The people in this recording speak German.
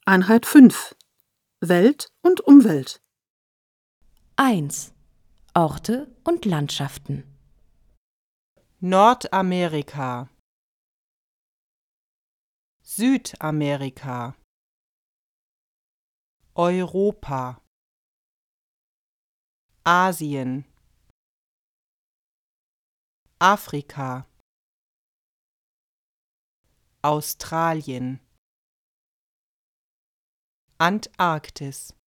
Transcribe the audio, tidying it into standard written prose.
Einheit 5 Welt und Umwelt. 1. Orte und Landschaften. Nordamerika, Südamerika, Europa, Asien, Afrika, Australien, Antarktis.